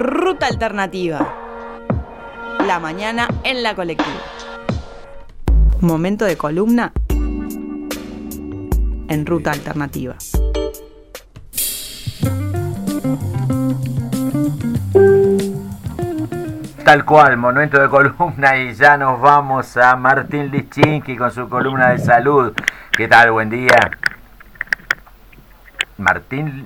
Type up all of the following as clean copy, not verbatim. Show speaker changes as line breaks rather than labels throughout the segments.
Ruta Alternativa. La mañana en la colectiva. Momento de columna en Ruta Alternativa.
Tal cual, momento de columna, y ya nos vamos a Martín Lischinski con su columna de salud. ¿Qué tal? Buen día. Martín.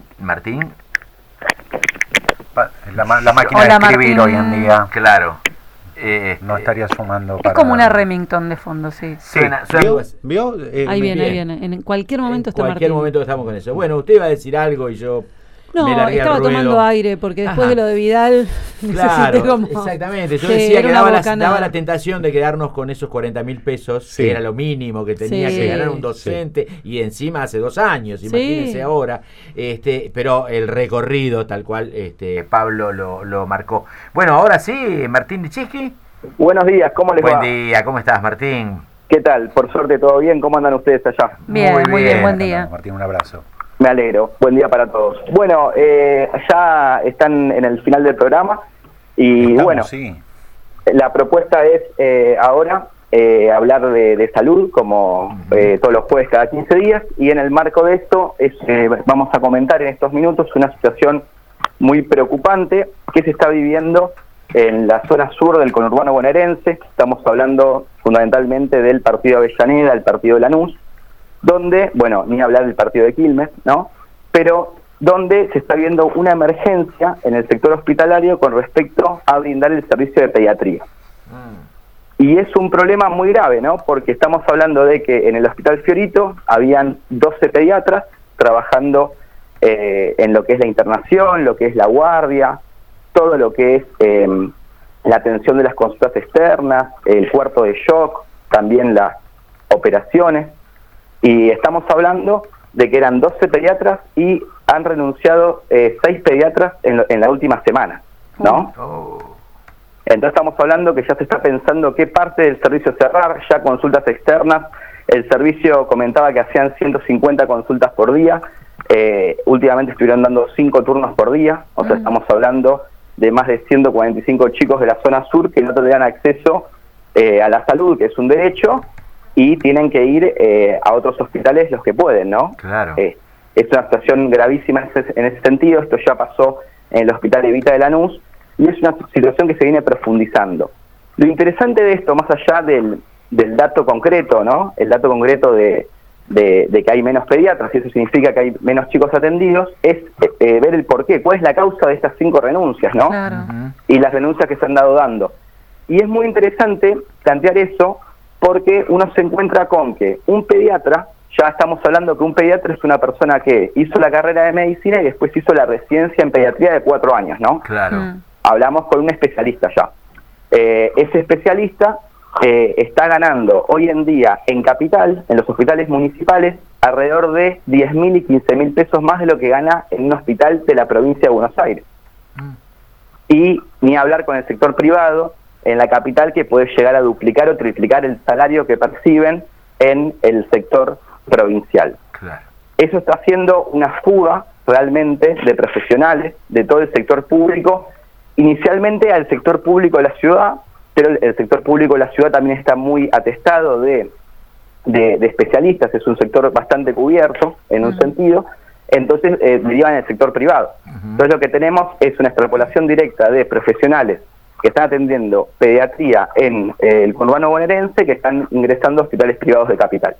La máquina
Hola,
de escribir
Martín.
hoy en día
Claro.
no estaría sumando
Es
para...
como una Remington de fondo, sí.
Suena.
¿Vio?
Ahí viene. En cualquier momento está
En cualquier
Martín.
momento estamos con eso. Bueno, usted iba a decir algo y yo
No,
me largué
estaba
al ruedo.
tomando aire porque después
Ajá.
de lo de Vidal
Claro,
necesité como...
exactamente. Yo
Sí,
decía
era
que
una
daba
bocanada.
la tentación de quedarnos con esos 40.000 pesos,
Sí.
que era lo mínimo que tenía
Sí.
que ganar un docente, y encima hace 2 años, imagínense
Sí.
ahora. Pero el recorrido, tal cual Pablo lo marcó. Bueno, ahora sí, Martín Lischinski.
Buenos días, ¿cómo les
Buen
va?
día, ¿cómo estás, Martín?
¿Qué tal? Por suerte, ¿todo bien? ¿Cómo andan ustedes allá?
Bien, muy bien, buen día.
Martín, un abrazo.
Me alegro. Buen día para todos. Bueno, ya están en el final del programa y
Estamos,
bueno,
sí.
la propuesta es ahora hablar de salud como todos los jueves cada 15 días, y en el marco de esto vamos a comentar en estos minutos una situación muy preocupante que se está viviendo en la zona sur del conurbano bonaerense. Estamos hablando fundamentalmente del partido de Avellaneda, el partido de Lanús, donde, bueno, ni hablar del partido de Quilmes, ¿no? Pero donde se está viendo una emergencia en el sector hospitalario con respecto a brindar el servicio de pediatría. Y es un problema muy grave, ¿no? Porque estamos hablando de que en el Hospital Fiorito habían 12 pediatras trabajando en lo que es la internación, lo que es la guardia, todo lo que es la atención de las consultas externas, el cuarto de shock, también las operaciones. Y estamos hablando de que eran 12 pediatras y han renunciado 6 pediatras en la última semana, ¿no? Entonces estamos hablando que ya se está pensando qué parte del servicio cerrar, ya consultas externas. El servicio comentaba que hacían 150 consultas por día, últimamente estuvieron dando 5 turnos por día, o sea, estamos hablando de más de 145 chicos de la zona sur que no tendrían acceso a la salud, que es un derecho, y tienen que ir a otros hospitales los que pueden, ¿no?
Claro.
Es una situación gravísima en ese sentido. Esto ya pasó en el Hospital Evita de Lanús y es una situación que se viene profundizando. Lo interesante de esto, más allá del dato concreto, ¿no? El dato concreto de que hay menos pediatras y eso significa que hay menos chicos atendidos, es ver el porqué, cuál es la causa de estas 5 renuncias, ¿no?
Claro.
Y las renuncias que se han dando. Y es muy interesante plantear eso porque uno se encuentra con que un pediatra, ya estamos hablando que un pediatra es una persona que hizo la carrera de medicina y después hizo la residencia en pediatría de 4 años, ¿no?
Claro.
Hablamos con un especialista ya. Ese especialista está ganando hoy en día en Capital, en los hospitales municipales, alrededor de 10.000 y 15.000 pesos más de lo que gana en un hospital de la provincia de Buenos Aires. Y ni hablar con el sector privado, en la capital, que puede llegar a duplicar o triplicar el salario que perciben en el sector provincial.
Claro.
Eso está haciendo una fuga realmente de profesionales de todo el sector público, inicialmente al sector público de la ciudad, pero el sector público de la ciudad también está muy atestado de especialistas, es un sector bastante cubierto en un sentido, entonces derivan en el sector privado. Entonces lo que tenemos es una extrapolación directa de profesionales que están atendiendo pediatría en el conurbano bonaerense, que están ingresando a hospitales privados de Capital.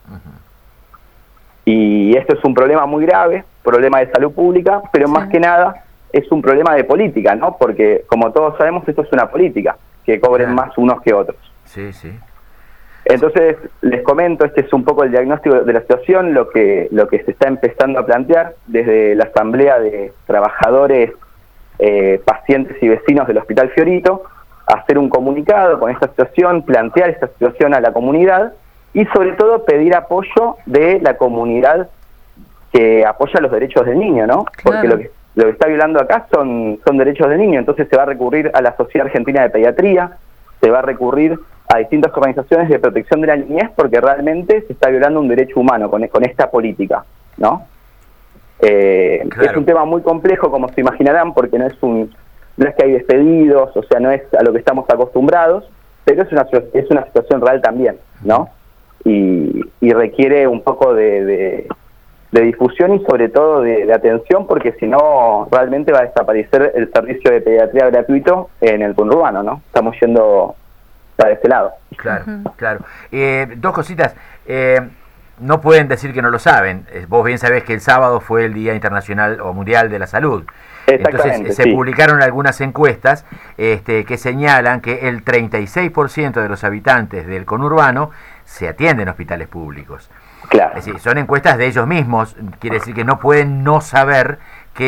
Y esto es un problema muy grave, problema de salud pública, pero más que nada es un problema de política, ¿no? Porque, como todos sabemos, esto es una política, que cobren más unos que otros.
Sí, sí.
Entonces, les comento, este es un poco el diagnóstico de la situación, lo que se está empezando a plantear desde la Asamblea de Trabajadores, Pacientes y Vecinos del Hospital Fiorito, hacer un comunicado con esta situación, plantear esta situación a la comunidad y sobre todo pedir apoyo de la comunidad que apoya los derechos del niño, ¿no? Porque lo que está violando acá son derechos del niño, entonces se va a recurrir a la Sociedad Argentina de Pediatría, se va a recurrir a distintas organizaciones de protección de la niñez porque realmente se está violando un derecho humano con esta política, ¿no? Es un tema muy complejo, como se imaginarán, porque no es no es que hay despedidos, o sea, no es a lo que estamos acostumbrados, pero es una situación real también, ¿no? Y requiere un poco de difusión y sobre todo de atención, porque si no realmente va a desaparecer el servicio de pediatría gratuito en el conurbano, ¿no? Estamos yendo para ese lado.
Claro, claro. Dos cositas. No pueden decir que no lo saben. Vos bien sabés que el sábado fue el Día Internacional o Mundial de la Salud. Entonces se publicaron algunas encuestas que señalan que el 36% de los habitantes del conurbano se atienden en hospitales públicos.
Claro.
Es decir, son encuestas de ellos mismos, quiere decir que no pueden no saber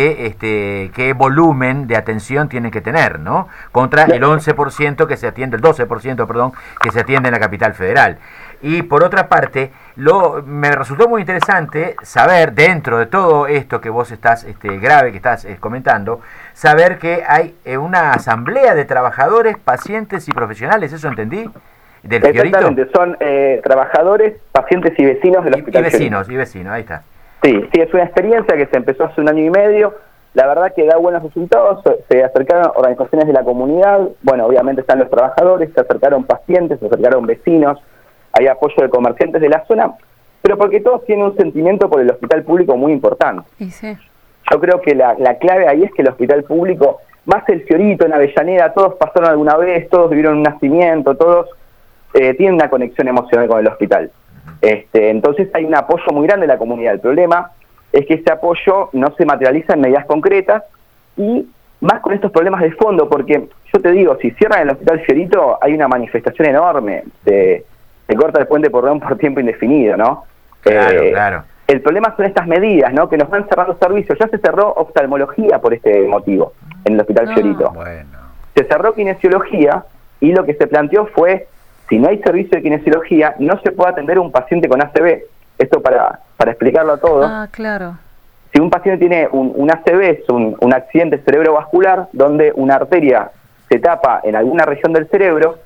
qué volumen de atención tienen que tener, ¿no? Contra el 11% que se atiende, el 12%, perdón, que se atiende en la capital federal. Y por otra parte, me resultó muy interesante saber, dentro de todo esto que vos estás, grave que estás comentando, saber que hay una asamblea de trabajadores, pacientes y profesionales, ¿eso entendí? ¿Del Fiorito?
Exactamente, son trabajadores, pacientes y vecinos del hospital.
Y vecinos, ahí está.
Sí, es una experiencia que se empezó hace 1 año y medio. La verdad que da buenos resultados. Se acercaron organizaciones de la comunidad. Bueno, obviamente están los trabajadores, se acercaron pacientes, se acercaron vecinos. Hay apoyo de comerciantes de la zona, pero porque todos tienen un sentimiento por el hospital público muy importante.
Sí.
Yo creo que la clave ahí es que el hospital público, más el Fiorito, en Avellaneda, todos pasaron alguna vez, todos vivieron un nacimiento, todos tienen una conexión emocional con el hospital. Entonces hay un apoyo muy grande de la comunidad. El problema es que ese apoyo no se materializa en medidas concretas y más con estos problemas de fondo, porque yo te digo, si cierran el hospital Fiorito hay una manifestación enorme, se corta el puente Porredón por tiempo indefinido, ¿no?
Claro.
El problema son estas medidas, ¿no? Que nos van cerrando servicios. Ya se cerró oftalmología por este motivo en el hospital Fiorito.
Bueno.
Se cerró kinesiología y lo que se planteó fue, si no hay servicio de kinesiología, no se puede atender a un paciente con ACV. Esto para explicarlo a todos.
Ah, claro.
Si un paciente tiene un ACV, es un accidente cerebrovascular, donde una arteria se tapa en alguna región del cerebro,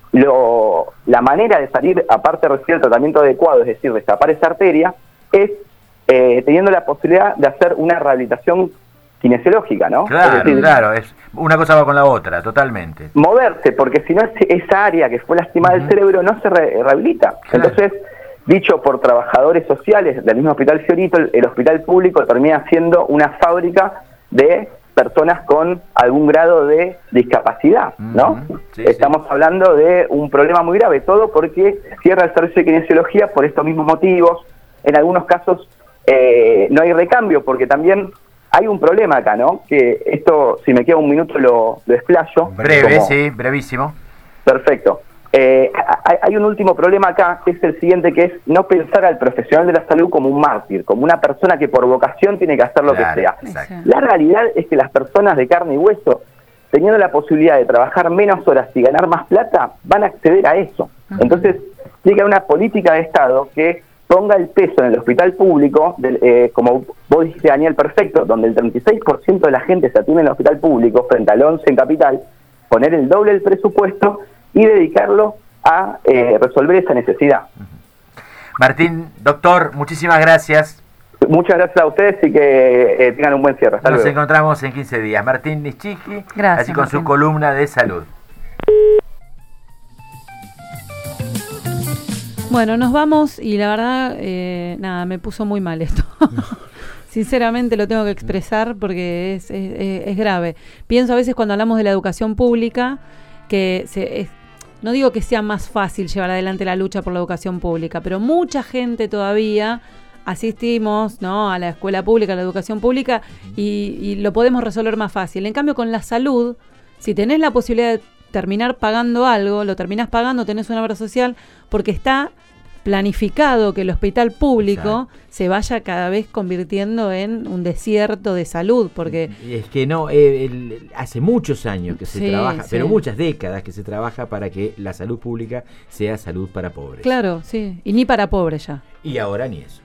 la manera de salir, aparte de recibir el tratamiento adecuado, es decir, destapar esa arteria, es teniendo la posibilidad de hacer una rehabilitación kinesiológica, ¿no?
Claro,
es decir,
claro, una cosa va con la otra, totalmente.
Moverse, porque si no esa área que fue lastimada del cerebro no se rehabilita.
Claro.
Entonces, dicho por trabajadores sociales del mismo hospital Fiorito, el hospital público termina siendo una fábrica de personas con algún grado de discapacidad, ¿no?
Sí,
Estamos hablando de un problema muy grave, todo porque cierra el servicio de kinesiología por estos mismos motivos. En algunos casos no hay recambio, porque también hay un problema acá, ¿no? Que esto, si me queda un minuto lo explayo.
Breve, sí, brevísimo.
Perfecto. Hay un último problema acá, que es el siguiente, que es no pensar al profesional de la salud como un mártir, como una persona que por vocación tiene que hacer lo que sea.
Exacto.
La realidad es que las personas de carne y hueso, teniendo la posibilidad de trabajar menos horas y ganar más plata, van a acceder a eso. Entonces, tiene que haber una política de Estado que ponga el peso en el hospital público, como vos dijiste, Daniel, perfecto, donde el 36% de la gente se atiende en el hospital público frente al 11% en capital, poner el doble del presupuesto y dedicarlo a resolver esa necesidad.
Martín, doctor, muchísimas gracias.
Muchas gracias a ustedes y que tengan un buen cierre. Hasta
Nos
luego.
encontramos en 15 días. Martín Lischicki,
Gracias,
así con su
Martín.
columna de salud.
Bueno, nos vamos y la verdad, nada, me puso muy mal esto. Sinceramente lo tengo que expresar porque es grave. Pienso a veces cuando hablamos de la educación pública que no digo que sea más fácil llevar adelante la lucha por la educación pública, pero mucha gente todavía asistimos, ¿no?, a la escuela pública, a la educación pública y lo podemos resolver más fácil. En cambio, con la salud, si tenés la posibilidad de terminar pagando algo, lo terminás pagando, tenés una obra social, porque está planificado que el hospital público se vaya cada vez convirtiendo en un desierto de salud, porque
Y es que no, hace muchos años que se trabaja, pero muchas décadas que se trabaja para que la salud pública sea salud para pobres.
claro, sí, y ni para pobres ya.
Y ahora ni eso.